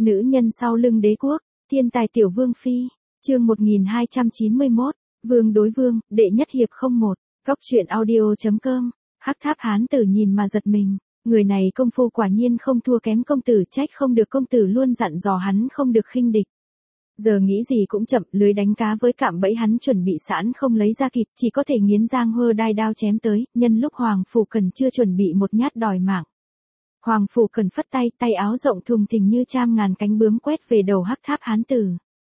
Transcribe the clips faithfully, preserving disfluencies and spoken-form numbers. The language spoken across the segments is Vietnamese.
Nữ nhân sau lưng đế quốc, thiên tài tiểu vương phi, chương một nghìn hai trăm chín mươi mốt, vương đối vương, đệ nhất hiệp không một, góc truyện audio.com, hắc tháp hán tử nhìn mà giật mình, người này công phu quả nhiên không thua kém công tử, trách không được công tử luôn dặn dò hắn không được khinh địch. Giờ nghĩ gì cũng chậm, lưới đánh cá với cạm bẫy hắn chuẩn bị sẵn không lấy ra kịp, chỉ có thể nghiến răng hơ đai đao chém tới, nhân lúc Hoàng Phủ Cần chưa chuẩn bị một nhát đòi mạng. Hoàng Phủ Cần phất tay, tay áo rộng thùng thình như trăm ngàn cánh bướm quét về đầu hắc tháp hán tử.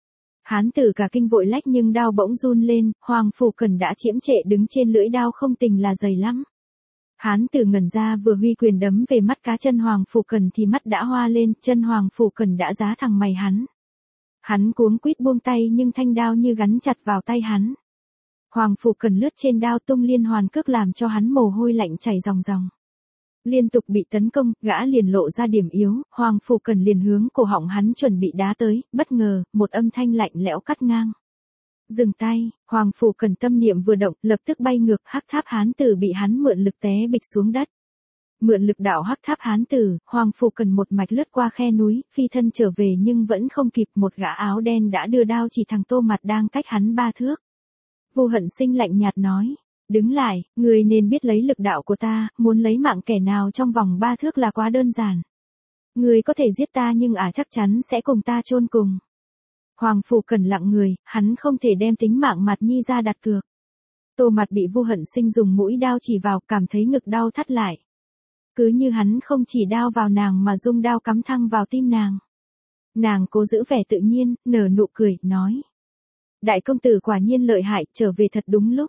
Hán tử cả kinh vội lách nhưng đao bỗng run lên, Hoàng Phủ Cần đã chiếm trệ đứng trên lưỡi đao không tình là dày lắm. Hán tử ngẩn ra vừa huy quyền đấm về mắt cá chân Hoàng Phủ Cần thì mắt đã hoa lên, chân Hoàng Phủ Cần đã giá thẳng mày hắn. Hắn cuống quýt buông tay nhưng thanh đao như gắn chặt vào tay hắn. Hoàng Phủ Cần lướt trên đao tung liên hoàn cước làm cho hắn mồ hôi lạnh chảy ròng ròng. Liên tục bị tấn công, gã liền lộ ra điểm yếu, Hoàng Phủ Cần liền hướng cổ họng hắn chuẩn bị đá tới, bất ngờ, một âm thanh lạnh lẽo cắt ngang. Dừng tay, Hoàng Phủ Cần tâm niệm vừa động, lập tức bay ngược, hắc tháp hán tử bị hắn mượn lực té bịch xuống đất. Mượn lực đạo hắc tháp hán tử, Hoàng Phủ Cần một mạch lướt qua khe núi, phi thân trở về nhưng vẫn không kịp, một gã áo đen đã đưa đao chỉ thẳng Tô Mặt đang cách hắn ba thước. Vu Hận Sinh lạnh nhạt nói, đứng lại, người nên biết lấy lực đạo của ta, muốn lấy mạng kẻ nào trong vòng ba thước là quá đơn giản. Người có thể giết ta nhưng ả chắc chắn sẽ cùng ta chôn cùng. Hoàng Phủ Cần lặng người, hắn không thể đem tính mạng Mặt Nhi ra đặt cược. Tô Mặt bị Vu Hận Sinh dùng mũi đao chỉ vào, cảm thấy ngực đau thắt lại. Cứ như hắn không chỉ đao vào nàng mà dung đao cắm thẳng vào tim nàng. Nàng cố giữ vẻ tự nhiên, nở nụ cười, nói. Đại công tử quả nhiên lợi hại, trở về thật đúng lúc.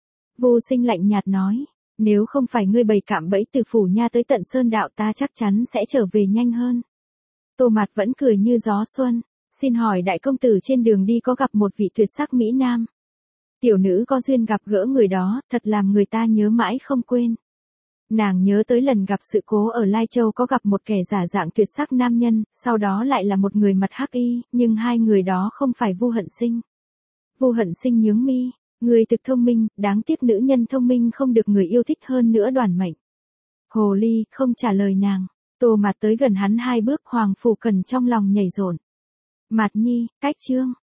Vu Sinh lạnh nhạt nói, nếu không phải ngươi bày cạm bẫy từ phủ nha tới tận sơn đạo ta chắc chắn sẽ trở về nhanh hơn. Tô Mặt vẫn cười như gió xuân, xin hỏi đại công tử trên đường đi có gặp một vị tuyệt sắc mỹ nam. Tiểu nữ có duyên gặp gỡ người đó, thật làm người ta nhớ mãi không quên. Nàng nhớ tới lần gặp sự cố ở Lai Châu có gặp một kẻ giả dạng tuyệt sắc nam nhân, sau đó lại là một người mặt hắc y, nhưng hai người đó không phải Vu Hận Sinh. Vu Hận Sinh nhướng mi, người thực thông minh, đáng tiếc nữ nhân thông minh không được người yêu thích hơn nữa Đoàn Mệnh. Hồ ly, không trả lời nàng. Tô Mặt tới gần hắn hai bước, Hoàng Phủ Cần trong lòng nhảy rộn. Mặt Nhi, cách chương.